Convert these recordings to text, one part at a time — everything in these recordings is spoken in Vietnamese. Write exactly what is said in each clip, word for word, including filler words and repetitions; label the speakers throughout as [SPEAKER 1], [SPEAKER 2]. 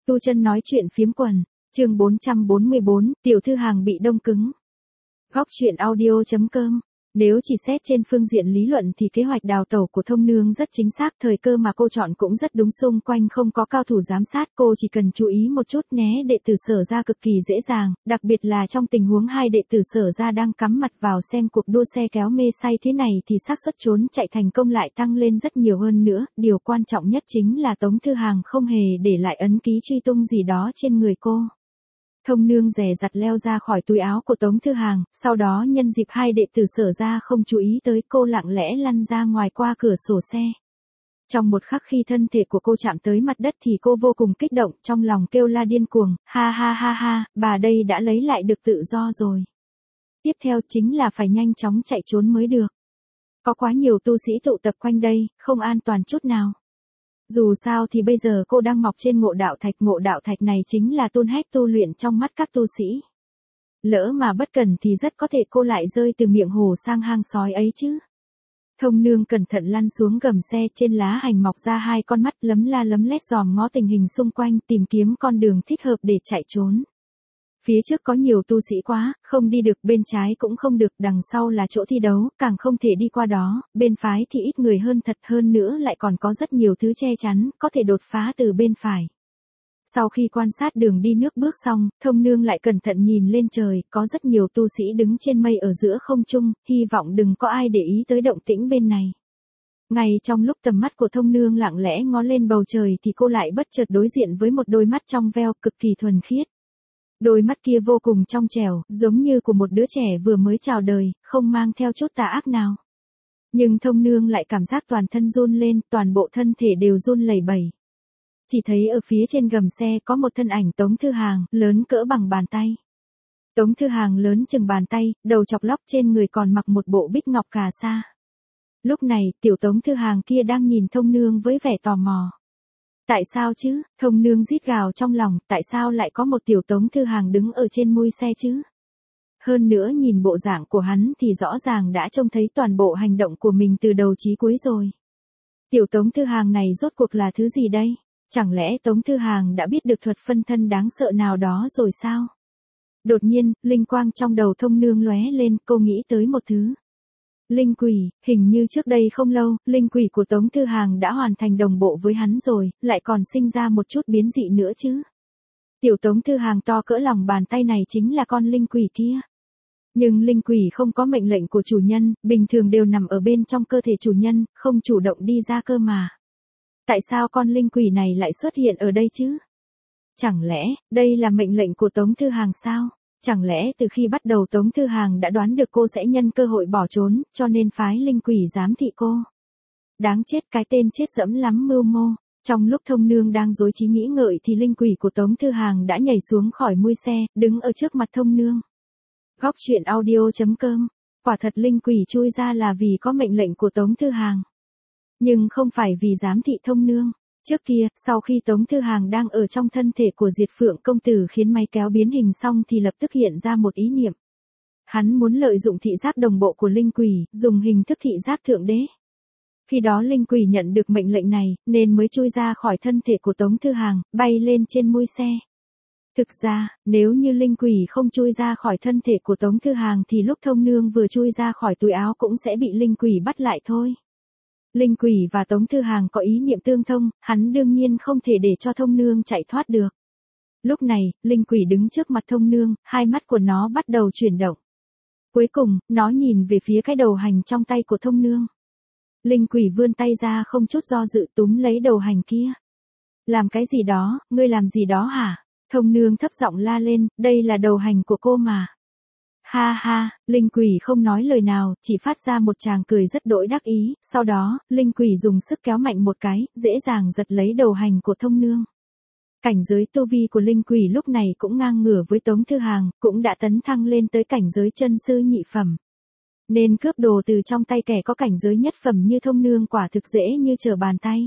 [SPEAKER 1] Tu Chân nói chuyện phiếm quần, chương bốn trăm bốn mươi bốn, tiểu thư hàng bị đông cứng. Góc truyện audio chấm com. Nếu chỉ xét trên phương diện lý luận thì kế hoạch đào tẩu của Thông Nương rất chính xác, thời cơ mà cô chọn cũng rất đúng, xung quanh không có cao thủ giám sát, cô chỉ cần chú ý một chút né đệ tử Sở ra cực kỳ dễ dàng, đặc biệt là trong tình huống hai đệ tử Sở ra đang cắm mặt vào xem cuộc đua xe kéo mê say thế này thì xác suất trốn chạy thành công lại tăng lên rất nhiều hơn nữa, điều quan trọng nhất chính là Tống Thư Hàng không hề để lại ấn ký truy tung gì đó trên người cô. Thông Nương dè dặt leo ra khỏi túi áo của Tống Thư Hàng, sau đó nhân dịp hai đệ tử Sở ra không chú ý tới, cô lặng lẽ lăn ra ngoài qua cửa sổ xe. Trong một khắc khi thân thể của cô chạm tới mặt đất thì cô vô cùng kích động, trong lòng kêu la điên cuồng, ha ha ha ha, bà đây đã lấy lại được tự do rồi. Tiếp theo chính là phải nhanh chóng chạy trốn mới được. Có quá nhiều tu sĩ tụ tập quanh đây, không an toàn chút nào. Dù sao thì bây giờ cô đang mọc trên ngộ đạo thạch, ngộ đạo thạch này chính là tôn hách tu luyện trong mắt các tu sĩ. Lỡ mà bất cẩn thì rất có thể cô lại rơi từ miệng hồ sang hang sói ấy chứ. Thông Nương cẩn thận lăn xuống gầm xe, trên lá hành mọc ra hai con mắt lấm la lấm lét dòm ngó tình hình xung quanh, tìm kiếm con đường thích hợp để chạy trốn. Phía trước có nhiều tu sĩ quá, không đi được, bên trái cũng không được, đằng sau là chỗ thi đấu, càng không thể đi qua đó, bên phải thì ít người hơn thật, hơn nữa lại còn có rất nhiều thứ che chắn, có thể đột phá từ bên phải. Sau khi quan sát đường đi nước bước xong, Thông Nương lại cẩn thận nhìn lên trời, có rất nhiều tu sĩ đứng trên mây ở giữa không trung, hy vọng đừng có ai để ý tới động tĩnh bên này. Ngay trong lúc tầm mắt của Thông Nương lặng lẽ ngó lên bầu trời thì cô lại bất chợt đối diện với một đôi mắt trong veo cực kỳ thuần khiết. Đôi mắt kia vô cùng trong trẻo, giống như của một đứa trẻ vừa mới chào đời, không mang theo chút tà ác nào. Nhưng Thông Nương lại cảm giác toàn thân run lên, toàn bộ thân thể đều run lẩy bẩy. Chỉ thấy ở phía trên gầm xe có một thân ảnh Tống Thư Hàng, lớn cỡ bằng bàn tay. Tống Thư Hàng lớn chừng bàn tay, đầu chọc lóc, trên người còn mặc một bộ bích ngọc cà sa. Lúc này, tiểu Tống Thư Hàng kia đang nhìn Thông Nương với vẻ tò mò. Tại sao chứ? Thông Nương rít gào trong lòng, tại sao lại có một tiểu Tống Thư Hàng đứng ở trên mui xe chứ? Hơn nữa nhìn bộ dạng của hắn thì rõ ràng đã trông thấy toàn bộ hành động của mình từ đầu chí cuối rồi. Tiểu Tống Thư Hàng này rốt cuộc là thứ gì đây? Chẳng lẽ Tống Thư Hàng đã biết được thuật phân thân đáng sợ nào đó rồi sao? Đột nhiên, linh quang trong đầu Thông Nương lóe lên, cô nghĩ tới một thứ. Linh quỷ, hình như trước đây không lâu, linh quỷ của Tống Thư Hàng đã hoàn thành đồng bộ với hắn rồi, lại còn sinh ra một chút biến dị nữa chứ. Tiểu Tống Thư Hàng to cỡ lòng bàn tay này chính là con linh quỷ kia. Nhưng linh quỷ không có mệnh lệnh của chủ nhân, bình thường đều nằm ở bên trong cơ thể chủ nhân, không chủ động đi ra cơ mà. Tại sao con linh quỷ này lại xuất hiện ở đây chứ? Chẳng lẽ, đây là mệnh lệnh của Tống Thư Hàng sao? Chẳng lẽ từ khi bắt đầu Tống Thư Hàng đã đoán được cô sẽ nhân cơ hội bỏ trốn, cho nên phái linh quỷ giám thị cô? Đáng chết, cái tên chết dẫm lắm mưu mô. Trong lúc Thông Nương đang rối trí nghĩ ngợi thì linh quỷ của Tống Thư Hàng đã nhảy xuống khỏi mui xe, đứng ở trước mặt Thông Nương. Góc truyện audio chấm com. Quả thật linh quỷ chui ra là vì có mệnh lệnh của Tống Thư Hàng. Nhưng không phải vì giám thị Thông Nương. Trước kia, sau khi Tống Thư Hàng đang ở trong thân thể của Diệt Phượng công tử khiến máy kéo biến hình xong thì lập tức hiện ra một ý niệm. Hắn muốn lợi dụng thị giác đồng bộ của linh quỷ, dùng hình thức thị giác thượng đế. Khi đó linh quỷ nhận được mệnh lệnh này, nên mới chui ra khỏi thân thể của Tống Thư Hàng, bay lên trên mui xe. Thực ra, nếu như linh quỷ không chui ra khỏi thân thể của Tống Thư Hàng thì lúc Thông Nương vừa chui ra khỏi túi áo cũng sẽ bị linh quỷ bắt lại thôi. Linh quỷ và Tống Thư Hàng có ý niệm tương thông, hắn đương nhiên không thể để cho Thông Nương chạy thoát được. Lúc này, linh quỷ đứng trước mặt Thông Nương, hai mắt của nó bắt đầu chuyển động. Cuối cùng, nó nhìn về phía cái đầu hành trong tay của Thông Nương. Linh quỷ vươn tay ra không chút do dự túm lấy đầu hành kia. Làm cái gì đó, ngươi làm gì đó hả? Thông Nương thấp giọng la lên, đây là đầu hành của cô mà. Ha ha, linh quỷ không nói lời nào, chỉ phát ra một tràng cười rất đỗi đắc ý, sau đó, linh quỷ dùng sức kéo mạnh một cái, dễ dàng giật lấy đầu hành của Thông Nương. Cảnh giới tu vi của linh quỷ lúc này cũng ngang ngửa với Tống Thư Hàng, cũng đã tấn thăng lên tới cảnh giới chân sư nhị phẩm. Nên cướp đồ từ trong tay kẻ có cảnh giới nhất phẩm như Thông Nương quả thực dễ như trở bàn tay.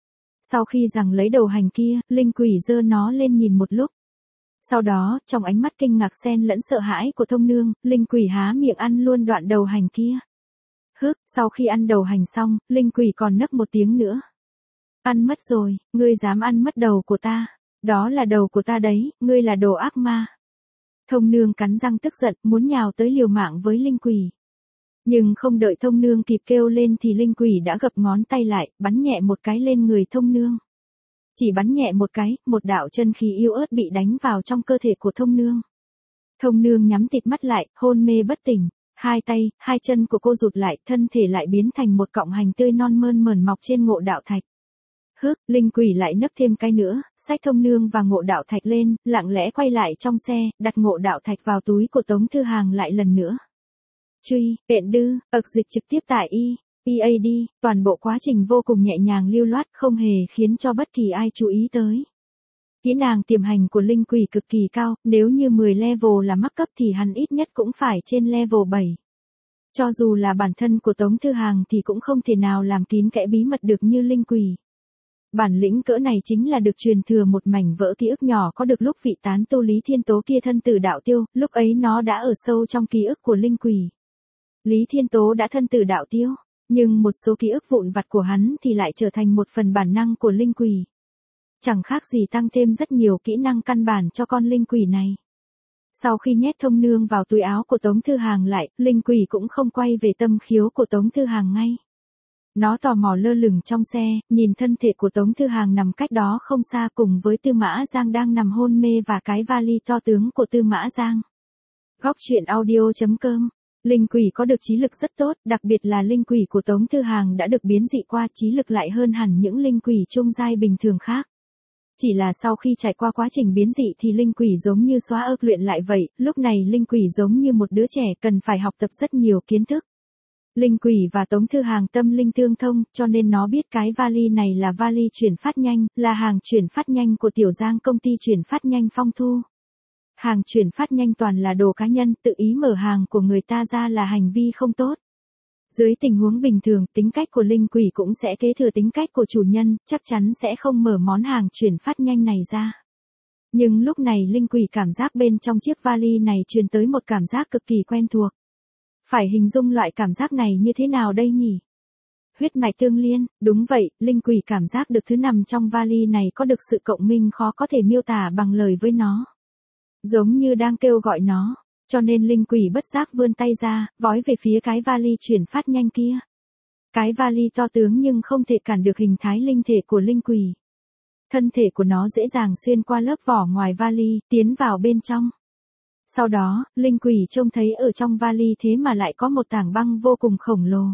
[SPEAKER 1] Sau khi giằng lấy đầu hành kia, linh quỷ giơ nó lên nhìn một lúc. Sau đó, trong ánh mắt kinh ngạc xen lẫn sợ hãi của Thông Nương, linh quỷ há miệng ăn luôn đoạn đầu hành kia. Hức, sau khi ăn đầu hành xong, linh quỷ còn nấc một tiếng nữa. Ăn mất rồi, ngươi dám ăn mất đầu của ta. Đó là đầu của ta đấy, ngươi là đồ ác ma. Thông nương cắn răng tức giận, muốn nhào tới liều mạng với linh quỷ. Nhưng không đợi thông nương kịp kêu lên thì linh quỷ đã gập ngón tay lại, bắn nhẹ một cái lên người thông nương. Chỉ bắn nhẹ một cái, một đạo chân khí yếu ớt bị đánh vào trong cơ thể của thông nương. Thông nương nhắm tịt mắt lại, hôn mê bất tỉnh. Hai tay, hai chân của cô rụt lại, thân thể lại biến thành một cọng hành tươi non mơn mởn mọc trên ngộ đạo thạch. Hức, linh quỷ lại nấc thêm cái nữa, xách thông nương và ngộ đạo thạch lên, lặng lẽ quay lại trong xe, đặt ngộ đạo thạch vào túi của Tống Thư Hàng lại lần nữa. Truy,Ện Đư, ực dịch trực tiếp tại y, e a đê, toàn bộ quá trình vô cùng nhẹ nhàng lưu loát, không hề khiến cho bất kỳ ai chú ý tới. Kỹ năng tiềm hành của linh quỷ cực kỳ cao, nếu như mười level là mắc cấp thì hắn ít nhất cũng phải trên level bảy. Cho dù là bản thân của Tống Thư Hàng thì cũng không thể nào làm kín kẽ bí mật được như linh quỷ. Bản lĩnh cỡ này chính là được truyền thừa một mảnh vỡ ký ức nhỏ có được lúc vị tán tu Lý Thiên Tố kia thân tử đạo tiêu, lúc ấy nó đã ở sâu trong ký ức của linh quỷ. Lý Thiên Tố đã thân tử đạo tiêu, nhưng một số ký ức vụn vặt của hắn thì lại trở thành một phần bản năng của linh quỷ. Chẳng khác gì tăng thêm rất nhiều kỹ năng căn bản cho con linh quỷ này. Sau khi nhét thông nương vào túi áo của Tống Thư Hàng lại, linh quỷ cũng không quay về tâm khiếu của Tống Thư Hàng ngay. Nó tò mò lơ lửng trong xe, nhìn thân thể của Tống Thư Hàng nằm cách đó không xa cùng với Tư Mã Giang đang nằm hôn mê và cái vali to tướng của Tư Mã Giang. Góc truyện audio chấm com. Linh quỷ có được trí lực rất tốt, đặc biệt là linh quỷ của Tống Thư Hàng đã được biến dị qua, trí lực lại hơn hẳn những linh quỷ trung giai bình thường khác. Chỉ là sau khi trải qua quá trình biến dị thì linh quỷ giống như xóa ước luyện lại vậy, lúc này linh quỷ giống như một đứa trẻ cần phải học tập rất nhiều kiến thức. Linh quỷ và Tống Thư Hàng tâm linh tương thông, cho nên nó biết cái vali này là vali chuyển phát nhanh, là hàng chuyển phát nhanh của Tiểu Giang công ty chuyển phát nhanh Phong Thu. Hàng chuyển phát nhanh toàn là đồ cá nhân, tự ý mở hàng của người ta ra là hành vi không tốt. Dưới tình huống bình thường, tính cách của linh quỷ cũng sẽ kế thừa tính cách của chủ nhân, chắc chắn sẽ không mở món hàng chuyển phát nhanh này ra. Nhưng lúc này linh quỷ cảm giác bên trong chiếc vali này truyền tới một cảm giác cực kỳ quen thuộc. Phải hình dung loại cảm giác này như thế nào đây nhỉ? Huyết mạch tương liên, đúng vậy, linh quỷ cảm giác được thứ nằm trong vali này có được sự cộng minh khó có thể miêu tả bằng lời với nó. Giống như đang kêu gọi nó, cho nên linh quỷ bất giác vươn tay ra, vói về phía cái vali chuyển phát nhanh kia. Cái vali to tướng nhưng không thể cản được hình thái linh thể của linh quỷ. Thân thể của nó dễ dàng xuyên qua lớp vỏ ngoài vali, tiến vào bên trong. Sau đó, linh quỷ trông thấy ở trong vali thế mà lại có một tảng băng vô cùng khổng lồ.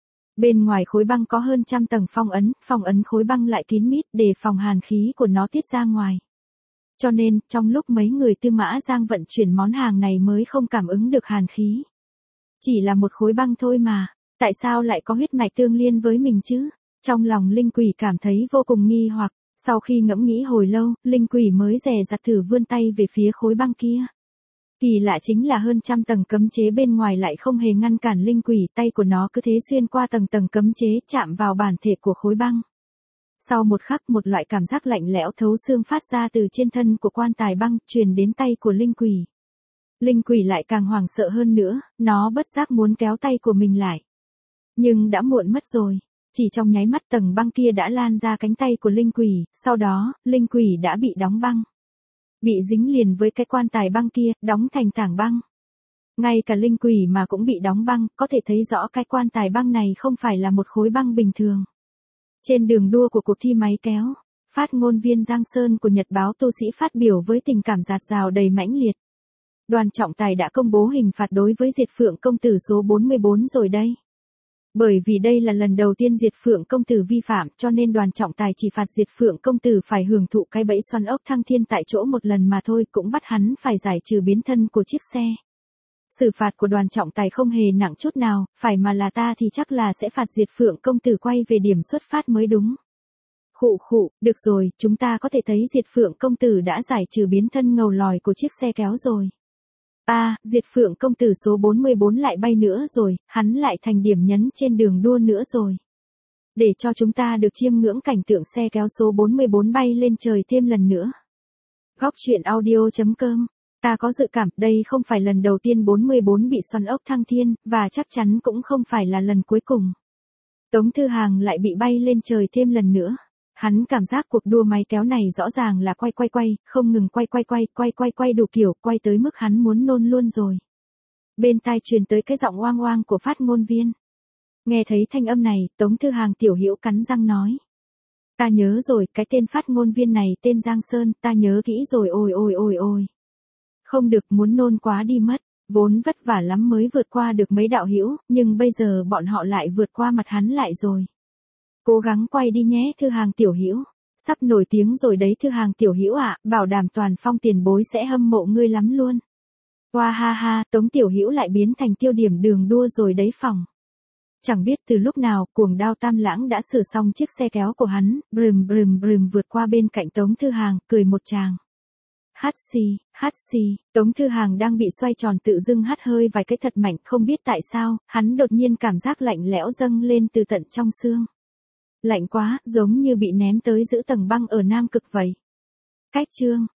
[SPEAKER 1] Bên ngoài khối băng có hơn trăm tầng phong ấn, phong ấn khối băng lại kín mít để phòng hàn khí của nó tiết ra ngoài. Cho nên, trong lúc mấy người Tư Mã Giang vận chuyển món hàng này mới không cảm ứng được hàn khí. Chỉ là một khối băng thôi mà, tại sao lại có huyết mạch tương liên với mình chứ? Trong lòng linh quỷ cảm thấy vô cùng nghi hoặc, sau khi ngẫm nghĩ hồi lâu, linh quỷ mới dè dặt thử vươn tay về phía khối băng kia. Kỳ lạ chính là hơn trăm tầng cấm chế bên ngoài lại không hề ngăn cản linh quỷ, tay của nó cứ thế xuyên qua tầng tầng cấm chế chạm vào bản thể của khối băng. Sau một khắc một loại cảm giác lạnh lẽo thấu xương phát ra từ trên thân của quan tài băng, truyền đến tay của linh quỷ. Linh quỷ lại càng hoảng sợ hơn nữa, nó bất giác muốn kéo tay của mình lại. Nhưng đã muộn mất rồi, chỉ trong nháy mắt tầng băng kia đã lan ra cánh tay của linh quỷ, sau đó, linh quỷ đã bị đóng băng. Bị dính liền với cái quan tài băng kia, đóng thành tảng băng. Ngay cả linh quỷ mà cũng bị đóng băng, có thể thấy rõ cái quan tài băng này không phải là một khối băng bình thường. Trên đường đua của cuộc thi máy kéo, phát ngôn viên Giang Sơn của Nhật báo Tu Sĩ phát biểu với tình cảm dạt dào đầy mãnh liệt. Đoàn trọng tài đã công bố hình phạt đối với Diệt Phượng công tử số bốn mươi bốn rồi đây. Bởi vì đây là lần đầu tiên Diệt Phượng công tử vi phạm cho nên đoàn trọng tài chỉ phạt Diệt Phượng công tử phải hưởng thụ cái bẫy xoắn ốc thăng thiên tại chỗ một lần mà thôi, cũng bắt hắn phải giải trừ biến thân của chiếc xe. Xử phạt của đoàn trọng tài không hề nặng chút nào, phải mà là ta thì chắc là sẽ phạt Diệt Phượng công tử quay về điểm xuất phát mới đúng. Khụ khụ, được rồi, chúng ta có thể thấy Diệt Phượng công tử đã giải trừ biến thân ngầu lòi của chiếc xe kéo rồi. À, Diệt Phượng công tử số bốn mươi bốn lại bay nữa rồi, hắn lại thành điểm nhấn trên đường đua nữa rồi. Để cho chúng ta được chiêm ngưỡng cảnh tượng xe kéo số bốn mươi bốn bay lên trời thêm lần nữa. Góc truyện audio chấm com. Ta có dự cảm đây không phải lần đầu tiên bốn mươi bốn bị xoắn ốc thăng thiên, và chắc chắn cũng không phải là lần cuối cùng. Tống Thư Hàng lại bị bay lên trời thêm lần nữa. Hắn cảm giác cuộc đua máy kéo này rõ ràng là quay quay quay, không ngừng quay quay quay, quay quay quay đủ kiểu, quay tới mức hắn muốn nôn luôn rồi. Bên tai truyền tới cái giọng oang oang của phát ngôn viên. Nghe thấy thanh âm này, Tống Thư Hàng tiểu hiểu cắn răng nói. Ta nhớ rồi, cái tên phát ngôn viên này tên Giang Sơn, ta nhớ kỹ rồi, ôi ôi ôi ôi. Không được, muốn nôn quá đi mất, vốn vất vả lắm mới vượt qua được mấy đạo hữu, nhưng bây giờ bọn họ lại vượt qua mặt hắn lại rồi. Cố gắng quay đi nhé Thư Hàng tiểu hữu, sắp nổi tiếng rồi đấy Thư Hàng tiểu hữu ạ, bảo đảm toàn phong tiền bối sẽ hâm mộ ngươi lắm luôn. Hoa ha ha, Tống tiểu hữu lại biến thành tiêu điểm đường đua rồi đấy phòng. Chẳng biết từ lúc nào, cuồng đao Tam Lãng đã sửa xong chiếc xe kéo của hắn, brừm brừm brừm vượt qua bên cạnh Tống Thư Hàng, cười một tràng. Hát xì, hát xì, Tống Thư Hàng đang bị xoay tròn tự dưng hắt hơi vài cái thật mạnh, không biết tại sao, hắn đột nhiên cảm giác lạnh lẽo dâng lên từ tận trong xương. Lạnh quá, giống như bị ném tới giữa tầng băng ở Nam Cực vậy. Cách chương